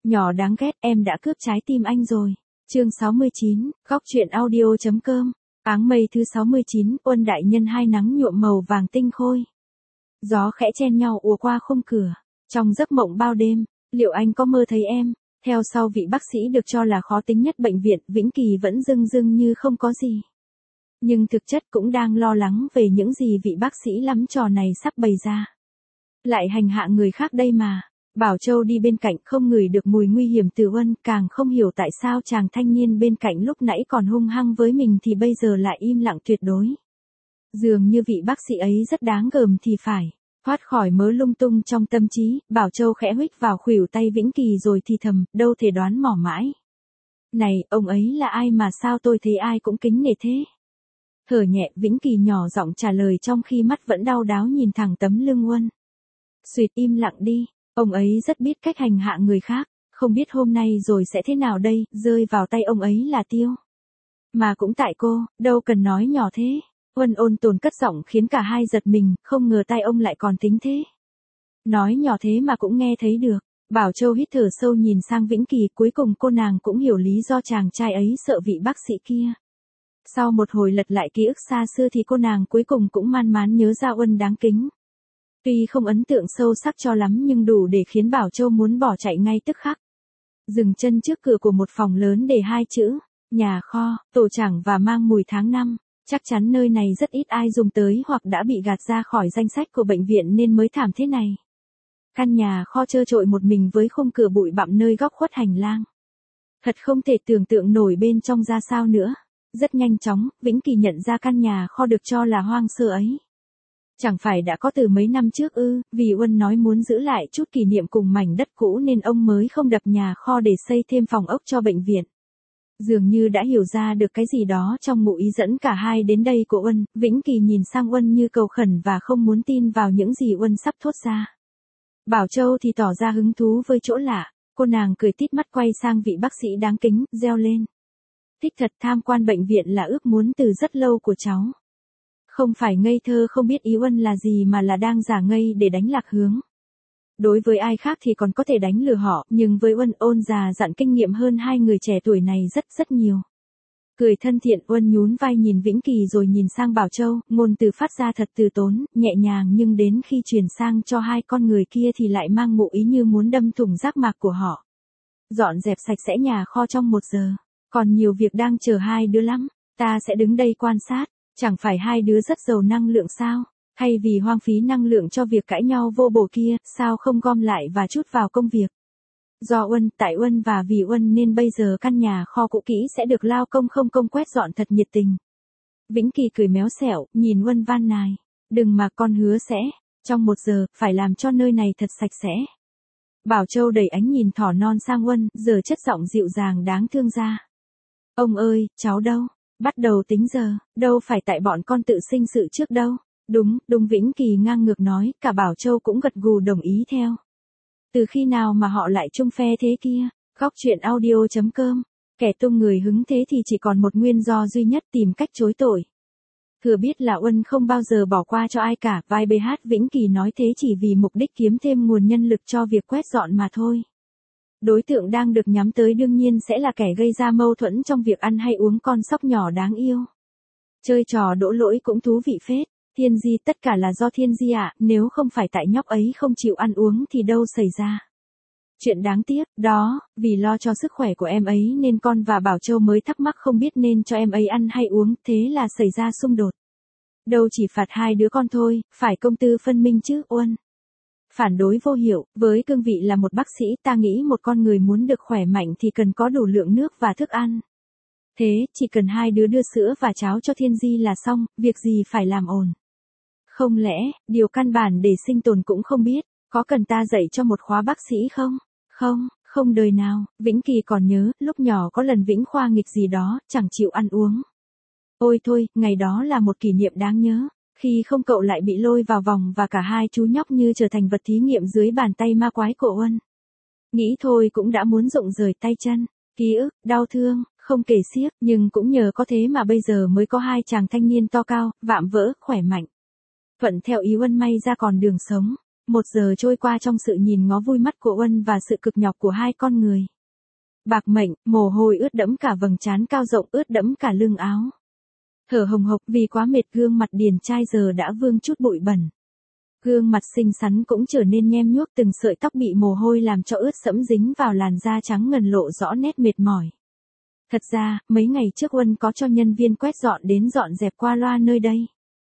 Nhỏ đáng ghét, em đã cướp trái tim anh rồi. Chương 69, góc truyện audio.com. Áng mây thứ 69, Uân đại nhân hai nắng nhuộm màu vàng tinh khôi. Gió khẽ chen nhau ùa qua khung cửa. Trong giấc mộng bao đêm, liệu anh có mơ thấy em? Theo sau vị bác sĩ được cho là khó tính nhất bệnh viện, Vĩnh Kỳ vẫn dưng dưng như không có gì. Nhưng thực chất cũng đang lo lắng về những gì vị bác sĩ lắm trò này sắp bày ra. Lại hành hạ người khác đây mà. Bảo Châu đi bên cạnh không ngửi được mùi nguy hiểm từ Uân, càng không hiểu tại sao chàng thanh niên bên cạnh lúc nãy còn hung hăng với mình thì bây giờ lại im lặng tuyệt đối. Dường như vị bác sĩ ấy rất đáng gờm thì phải. Thoát khỏi mớ lung tung trong tâm trí, Bảo Châu khẽ huých vào khuỷu tay Vĩnh Kỳ rồi thì thầm, đâu thể đoán mò mãi. Này, ông ấy là ai mà sao tôi thấy ai cũng kính nể thế? Thở nhẹ, Vĩnh Kỳ nhỏ giọng trả lời trong khi mắt vẫn đau đáu nhìn thẳng tấm lưng Uân. Xuyệt, im lặng đi. Ông ấy rất biết cách hành hạ người khác, không biết hôm nay rồi sẽ thế nào đây, rơi vào tay ông ấy là tiêu. Mà cũng tại cô, đâu cần nói nhỏ thế. Uân ôn tồn cất giọng khiến cả hai giật mình, không ngờ tay ông lại còn tính thế. Nói nhỏ thế mà cũng nghe thấy được. Bảo Châu hít thở sâu nhìn sang Vĩnh Kỳ, cuối cùng cô nàng cũng hiểu lý do chàng trai ấy sợ vị bác sĩ kia. Sau một hồi lật lại ký ức xa xưa thì cô nàng cuối cùng cũng man mán nhớ ra Uân đáng kính. Tuy không ấn tượng sâu sắc cho lắm nhưng đủ để khiến Bảo Châu muốn bỏ chạy ngay tức khắc. Dừng chân trước cửa của một phòng lớn để hai chữ, nhà kho, tổ chảng và mang mùi tháng năm. Chắc chắn nơi này rất ít ai dùng tới hoặc đã bị gạt ra khỏi danh sách của bệnh viện nên mới thảm thế này. Căn nhà kho trơ trội một mình với khung cửa bụi bặm nơi góc khuất hành lang. Thật không thể tưởng tượng nổi bên trong ra sao nữa. Rất nhanh chóng, Vĩnh Kỳ nhận ra căn nhà kho được cho là hoang sơ ấy. Chẳng phải đã có từ mấy năm trước ư, vì Uân nói muốn giữ lại chút kỷ niệm cùng mảnh đất cũ nên ông mới không đập nhà kho để xây thêm phòng ốc cho bệnh viện. Dường như đã hiểu ra được cái gì đó trong ngụ ý dẫn cả hai đến đây của Uân, Vĩnh Kỳ nhìn sang Uân như cầu khẩn và không muốn tin vào những gì Uân sắp thốt ra. Bảo Châu thì tỏ ra hứng thú với chỗ lạ, cô nàng cười tít mắt quay sang vị bác sĩ đáng kính, reo lên. Thích thật, tham quan bệnh viện là ước muốn từ rất lâu của cháu. Không phải ngây thơ không biết ý Uân là gì mà là đang giả ngây để đánh lạc hướng. Đối với ai khác thì còn có thể đánh lừa họ, nhưng với Uân ôn già dặn kinh nghiệm hơn hai người trẻ tuổi này rất nhiều. Cười thân thiện, Uân nhún vai nhìn Vĩnh Kỳ rồi nhìn sang Bảo Châu, ngôn từ phát ra thật từ tốn, nhẹ nhàng nhưng đến khi truyền sang cho hai con người kia thì lại mang ngụ ý như muốn đâm thủng giác mạc của họ. Dọn dẹp sạch sẽ nhà kho trong 1 giờ, còn nhiều việc đang chờ hai đứa lắm, ta sẽ đứng đây quan sát. Chẳng phải hai đứa rất giàu năng lượng sao? Thay vì hoang phí năng lượng cho việc cãi nhau vô bổ kia, sao không gom lại và trút vào công việc? Do Uân, tại Uân và vì Uân nên bây giờ căn nhà kho cũ kỹ sẽ được lao công không công quét dọn thật nhiệt tình. Vĩnh Kỳ cười méo xẻo, nhìn Uân van nài. Đừng mà con hứa sẽ, trong 1 giờ, phải làm cho nơi này thật sạch sẽ. Bảo Châu đẩy ánh nhìn thỏ non sang Uân, giờ chất giọng dịu dàng đáng thương ra. Ông ơi, cháu đâu? Bắt đầu tính giờ, đâu phải tại bọn con tự sinh sự trước đâu. Đúng, Vĩnh Kỳ ngang ngược nói, cả Bảo Châu cũng gật gù đồng ý theo. Từ khi nào mà họ lại chung phe thế kia? Góc truyện audio.com. Kẻ tung người hứng thế thì chỉ còn một nguyên do duy nhất, tìm cách chối tội. Thừa biết là Uân không bao giờ bỏ qua cho ai cả, vai BH Vĩnh Kỳ nói thế chỉ vì mục đích kiếm thêm nguồn nhân lực cho việc quét dọn mà thôi. Đối tượng đang được nhắm tới đương nhiên sẽ là kẻ gây ra mâu thuẫn trong việc ăn hay uống con sóc nhỏ đáng yêu. Chơi trò đổ lỗi cũng thú vị phết. Thiên Di, tất cả là do Thiên Di ạ, nếu không phải tại nhóc ấy không chịu ăn uống thì đâu xảy ra. Chuyện đáng tiếc, đó, vì lo cho sức khỏe của em ấy nên con và Bảo Châu mới thắc mắc không biết nên cho em ấy ăn hay uống, thế là xảy ra xung đột. Đâu chỉ phạt hai đứa con thôi, phải công tư phân minh chứ, Uân. Phản đối vô hiệu, với cương vị là một bác sĩ ta nghĩ một con người muốn được khỏe mạnh thì cần có đủ lượng nước và thức ăn. Thế, chỉ cần hai đứa đưa sữa và cháo cho Thiên Di là xong, việc gì phải làm ồn. Không lẽ, điều căn bản để sinh tồn cũng không biết, có cần ta dạy cho một khóa bác sĩ không? Không đời nào, Vĩnh Kỳ còn nhớ, lúc nhỏ có lần Vĩnh khoa nghịch gì đó, chẳng chịu ăn uống. Ôi thôi, ngày đó là một kỷ niệm đáng nhớ. Khi không cậu lại bị lôi vào vòng và cả hai chú nhóc như trở thành vật thí nghiệm dưới bàn tay ma quái của Uân. Nghĩ thôi cũng đã muốn rụng rời tay chân, ký ức, đau thương, không kể xiết, nhưng cũng nhờ có thế mà bây giờ mới có hai chàng thanh niên to cao, vạm vỡ, khỏe mạnh. Thuận theo ý Uân may ra còn đường sống. 1 giờ trôi qua trong sự nhìn ngó vui mắt của Uân và sự cực nhọc của hai con người. Bạc mệnh, mồ hôi ướt đẫm cả vầng trán cao rộng, ướt đẫm cả lưng áo. Thở hồng hộc vì quá mệt, gương mặt điển trai giờ đã vương chút bụi bẩn. Gương mặt xinh xắn cũng trở nên nhem nhuốc, từng sợi tóc bị mồ hôi làm cho ướt sẫm dính vào làn da trắng ngần lộ rõ nét mệt mỏi. Thật ra, mấy ngày trước Uân có cho nhân viên quét dọn đến dọn dẹp qua loa nơi đây.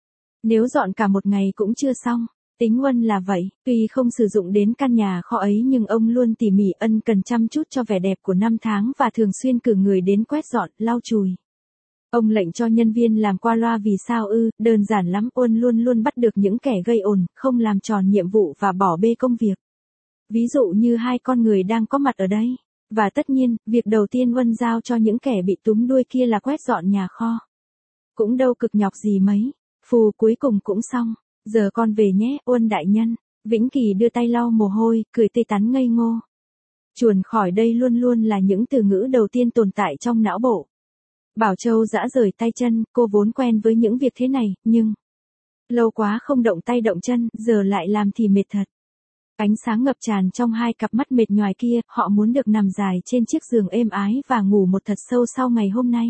Nếu dọn cả một ngày cũng chưa xong. Tính Uân là vậy, tuy không sử dụng đến căn nhà kho ấy nhưng ông luôn tỉ mỉ ân cần chăm chút cho vẻ đẹp của năm tháng và thường xuyên cử người đến quét dọn, lau chùi. Ông lệnh cho nhân viên làm qua loa vì sao ư? Đơn giản lắm, Uân luôn luôn bắt được những kẻ gây ồn, không làm tròn nhiệm vụ và bỏ bê công việc. Ví dụ như hai con người đang có mặt ở đây. Và tất nhiên, việc đầu tiên Uân giao cho những kẻ bị túm đuôi kia là quét dọn nhà kho. Cũng đâu cực nhọc gì mấy. Phù cuối cùng cũng xong. Giờ con về nhé, Uân đại nhân. Vĩnh Kỳ đưa tay lau mồ hôi, cười tươi tắn ngây ngô. Chuồn khỏi đây luôn luôn là những từ ngữ đầu tiên tồn tại trong não bộ. Bảo Châu giã rời tay chân, cô vốn quen với những việc thế này, nhưng lâu quá không động tay động chân, giờ lại làm thì mệt thật. Ánh sáng ngập tràn trong hai cặp mắt mệt nhoài kia, họ muốn được nằm dài trên chiếc giường êm ái và ngủ một thật sâu sau ngày hôm nay.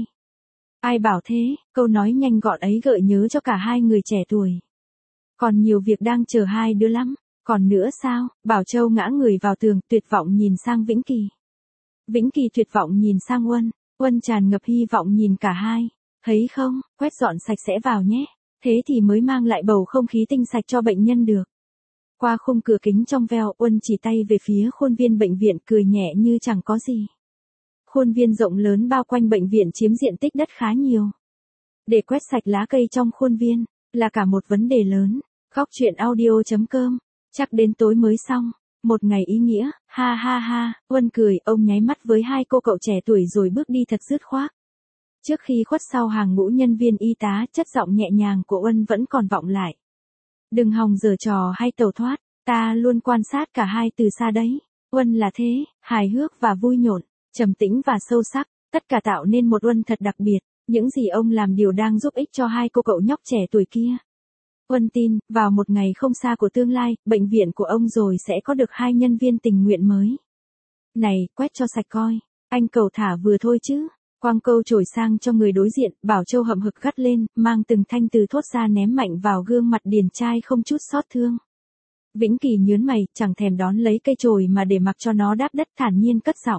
Ai bảo thế, câu nói nhanh gọn ấy gợi nhớ cho cả hai người trẻ tuổi. Còn nhiều việc đang chờ hai đứa lắm. Còn nữa sao? Bảo Châu ngã người vào tường, tuyệt vọng nhìn sang Vĩnh Kỳ. Vĩnh Kỳ tuyệt vọng nhìn sang Uân. Uân tràn ngập hy vọng nhìn cả hai. Thấy không, quét dọn sạch sẽ vào nhé. Thế thì mới mang lại bầu không khí tinh sạch cho bệnh nhân được. Qua khung cửa kính trong veo, Uân chỉ tay về phía khuôn viên bệnh viện, cười nhẹ như chẳng có gì. Khuôn viên rộng lớn bao quanh bệnh viện chiếm diện tích đất khá nhiều. Để quét sạch lá cây trong khuôn viên là cả một vấn đề lớn. Góc chuyện audio.com. Chắc đến tối mới xong. Một ngày ý nghĩa, ha ha ha. Uân cười, ông nháy mắt với hai cô cậu trẻ tuổi rồi bước đi thật dứt khoát. Trước khi khuất sau hàng ngũ nhân viên y tá, chất giọng nhẹ nhàng của Uân vẫn còn vọng lại. Đừng hòng giở trò hay tẩu thoát, ta luôn quan sát cả hai từ xa đấy. Uân là thế, hài hước và vui nhộn, trầm tĩnh và sâu sắc, tất cả tạo nên một Uân thật đặc biệt. Những gì ông làm đều đang giúp ích cho hai cô cậu nhóc trẻ tuổi kia. Uân tin, vào một ngày không xa của tương lai, bệnh viện của ông rồi sẽ có được 2 nhân viên tình nguyện mới. Này, quét cho sạch coi, anh cầu thả vừa thôi chứ. Quang câu chổi sang cho người đối diện, Bảo Châu hậm hực gắt lên, mang từng thanh từ thốt ra ném mạnh vào gương mặt điển trai không chút xót thương. Vĩnh Kỳ nhớn mày, chẳng thèm đón lấy cây chổi mà để mặc cho nó đáp đất, thản nhiên cất giọng.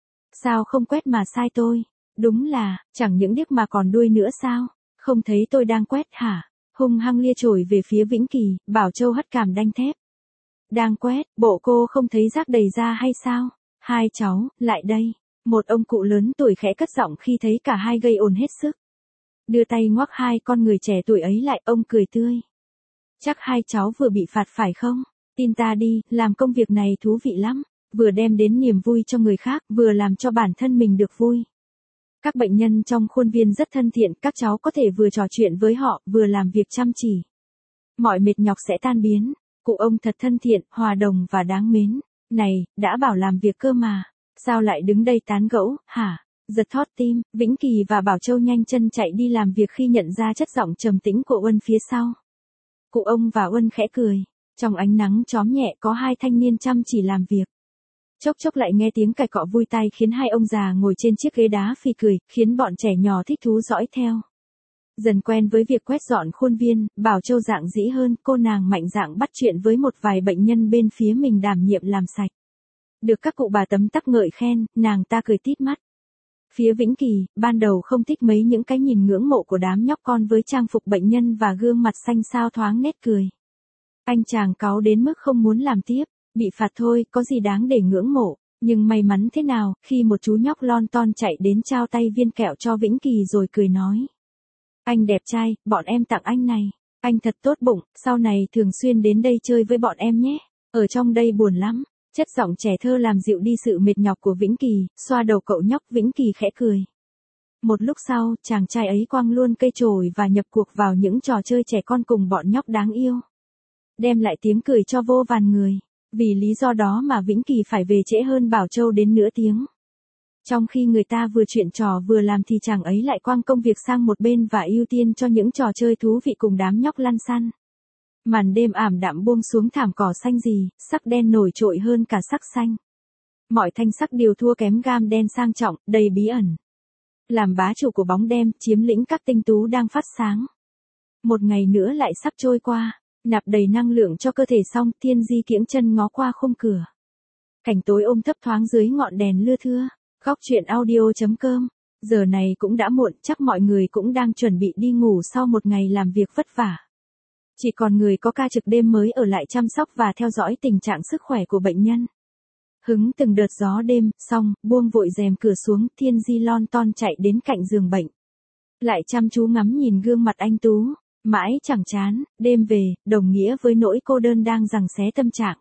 Sao không quét mà sai tôi? Đúng là, chẳng những điếc mà còn đuôi nữa sao? Không thấy tôi đang quét hả? Hung hăng lia chổi về phía Vĩnh Kỳ, Bảo Châu hất cảm đanh thép. Đang quét, bộ cô không thấy rác đầy ra hay sao? Hai cháu, lại đây. Một ông cụ lớn tuổi khẽ cất giọng khi thấy cả hai gây ồn hết sức. Đưa tay ngoắc hai con người trẻ tuổi ấy lại, ông cười tươi. Chắc hai cháu vừa bị phạt phải không? Tin ta đi, làm công việc này thú vị lắm. Vừa đem đến niềm vui cho người khác, vừa làm cho bản thân mình được vui. Các bệnh nhân trong khuôn viên rất thân thiện, các cháu có thể vừa trò chuyện với họ, vừa làm việc chăm chỉ. Mọi mệt nhọc sẽ tan biến. Cụ ông thật thân thiện, hòa đồng và đáng mến. Này, đã bảo làm việc cơ mà. Sao lại đứng đây tán gẫu, hả? Giật thót tim, Vĩnh Kỳ và Bảo Châu nhanh chân chạy đi làm việc khi nhận ra chất giọng trầm tĩnh của Uân phía sau. Cụ ông và Uân khẽ cười. Trong ánh nắng chóm nhẹ có hai thanh niên chăm chỉ làm việc. Chốc chốc lại nghe tiếng cài cọ vui tai khiến hai ông già ngồi trên chiếc ghế đá phì cười, khiến bọn trẻ nhỏ thích thú dõi theo. Dần quen với việc quét dọn khuôn viên, Bảo Châu dạn dĩ hơn, cô nàng mạnh dạn bắt chuyện với một vài bệnh nhân bên phía mình đảm nhiệm làm sạch. Được các cụ bà tấm tắc ngợi khen, nàng ta cười tít mắt. Phía Vĩnh Kỳ, ban đầu không thích mấy những cái nhìn ngưỡng mộ của đám nhóc con với trang phục bệnh nhân và gương mặt xanh xao thoáng nét cười. Anh chàng cáu đến mức không muốn làm tiếp, bị phạt thôi, có gì đáng để ngưỡng mộ. Nhưng may mắn thế nào, khi một chú nhóc lon ton chạy đến trao tay viên kẹo cho Vĩnh Kỳ rồi cười nói. Anh đẹp trai, bọn em tặng anh này. Anh thật tốt bụng, sau này thường xuyên đến đây chơi với bọn em nhé. Ở trong đây buồn lắm. Chất giọng trẻ thơ làm dịu đi sự mệt nhọc của Vĩnh Kỳ, xoa đầu cậu nhóc. Vĩnh Kỳ khẽ cười. Một lúc sau, chàng trai ấy quăng luôn cây chổi và nhập cuộc vào những trò chơi trẻ con cùng bọn nhóc đáng yêu. Đem lại tiếng cười cho vô vàn người. Vì lý do đó mà Vĩnh Kỳ phải về trễ hơn Bảo Châu đến nửa tiếng. Trong khi người ta vừa chuyện trò vừa làm thì chàng ấy lại quăng công việc sang một bên và ưu tiên cho những trò chơi thú vị cùng đám nhóc lăn xăn. Màn đêm ảm đạm buông xuống thảm cỏ xanh gì, sắc đen nổi trội hơn cả sắc xanh. Mọi thanh sắc đều thua kém gam đen sang trọng, đầy bí ẩn. Làm bá chủ của bóng đêm, chiếm lĩnh các tinh tú đang phát sáng. Một ngày nữa lại sắp trôi qua, nạp đầy năng lượng cho cơ thể xong, Thiên Di kiễng chân ngó qua khung cửa. Cảnh tối ôm thấp thoáng dưới ngọn đèn lưa thưa. Góc truyện audio.com. Giờ này cũng đã muộn, chắc mọi người cũng đang chuẩn bị đi ngủ sau một ngày làm việc vất vả. Chỉ còn người có ca trực đêm mới ở lại chăm sóc và theo dõi tình trạng sức khỏe của bệnh nhân. Hứng từng đợt gió đêm, xong, buông vội rèm cửa xuống, Thiên Di lon ton chạy đến cạnh giường bệnh. Lại chăm chú ngắm nhìn gương mặt anh Tú, mãi chẳng chán, đêm về, đồng nghĩa với nỗi cô đơn đang giằng xé tâm trạng.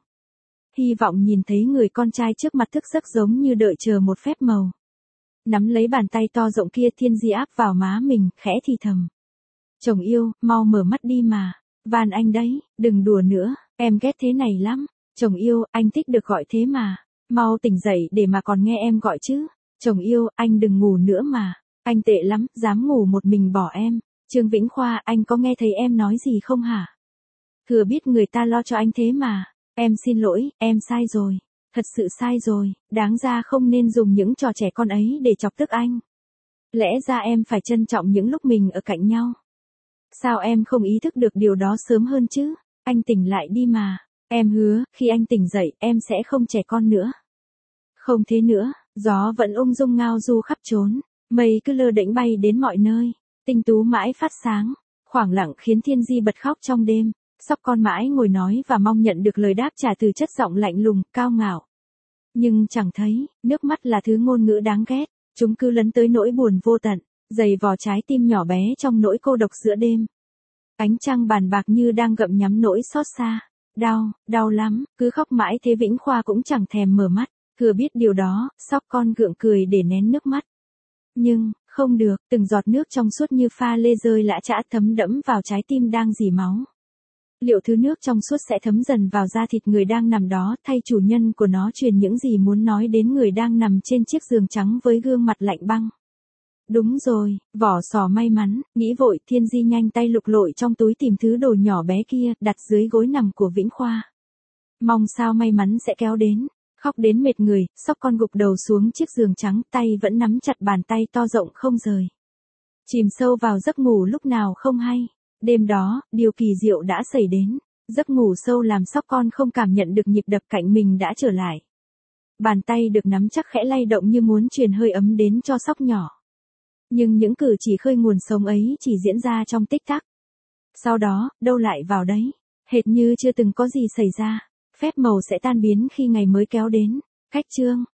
Hy vọng nhìn thấy người con trai trước mặt thức giấc giống như đợi chờ một phép màu. Nắm lấy bàn tay to rộng kia, Thiên Di áp vào má mình, khẽ thì thầm. Chồng yêu, mau mở mắt đi mà. Van anh đấy, đừng đùa nữa, em ghét thế này lắm. Chồng yêu, anh thích được gọi thế mà. Mau tỉnh dậy để mà còn nghe em gọi chứ. Chồng yêu, anh đừng ngủ nữa mà. Anh tệ lắm, dám ngủ một mình bỏ em. Trương Vĩnh Khoa, anh có nghe thấy em nói gì không hả? Thừa biết người ta lo cho anh thế mà. Em xin lỗi, em sai rồi. Thật sự sai rồi, đáng ra không nên dùng những trò trẻ con ấy để chọc tức anh. Lẽ ra em phải trân trọng những lúc mình ở cạnh nhau. Sao em không ý thức được điều đó sớm hơn chứ? Anh tỉnh lại đi mà. Em hứa, khi anh tỉnh dậy, em sẽ không trẻ con nữa. Không thế nữa, gió vẫn ung dung ngao du khắp chốn. Mây cứ lơ đễnh bay đến mọi nơi. Tinh tú mãi phát sáng. Khoảng lặng khiến Thiên Di bật khóc trong đêm. Sóc con mãi ngồi nói và mong nhận được lời đáp trả từ chất giọng lạnh lùng, cao ngạo. Nhưng chẳng thấy, nước mắt là thứ ngôn ngữ đáng ghét. Chúng cứ lấn tới nỗi buồn vô tận, dày vò trái tim nhỏ bé trong nỗi cô độc giữa đêm. Ánh trăng bàn bạc như đang gặm nhắm nỗi xót xa. Đau, đau lắm, cứ khóc mãi thế Vĩnh Khoa cũng chẳng thèm mở mắt. Thừa biết điều đó, Sóc con gượng cười để nén nước mắt. Nhưng, không được, từng giọt nước trong suốt như pha lê rơi lã chã thấm đẫm vào trái tim đang rỉ máu. Liệu thứ nước trong suốt sẽ thấm dần vào da thịt người đang nằm đó, thay chủ nhân của nó truyền những gì muốn nói đến người đang nằm trên chiếc giường trắng với gương mặt lạnh băng. Đúng rồi, vỏ sò may mắn, nghĩ vội, Thiên Di nhanh tay lục lội trong túi tìm thứ đồ nhỏ bé kia, đặt dưới gối nằm của Vĩnh Khoa. Mong sao may mắn sẽ kéo đến. Khóc đến mệt người, Sóc con gục đầu xuống chiếc giường trắng, tay vẫn nắm chặt bàn tay to rộng không rời. Chìm sâu vào giấc ngủ lúc nào không hay. Đêm đó, điều kỳ diệu đã xảy đến. Giấc ngủ sâu làm Sóc con không cảm nhận được nhịp đập cạnh mình đã trở lại. Bàn tay được nắm chắc khẽ lay động như muốn truyền hơi ấm đến cho Sóc nhỏ. Nhưng những cử chỉ khơi nguồn sống ấy chỉ diễn ra trong tích tắc. Sau đó, đâu lại vào đấy. Hệt như chưa từng có gì xảy ra. Phép màu sẽ tan biến khi ngày mới kéo đến. Cách chương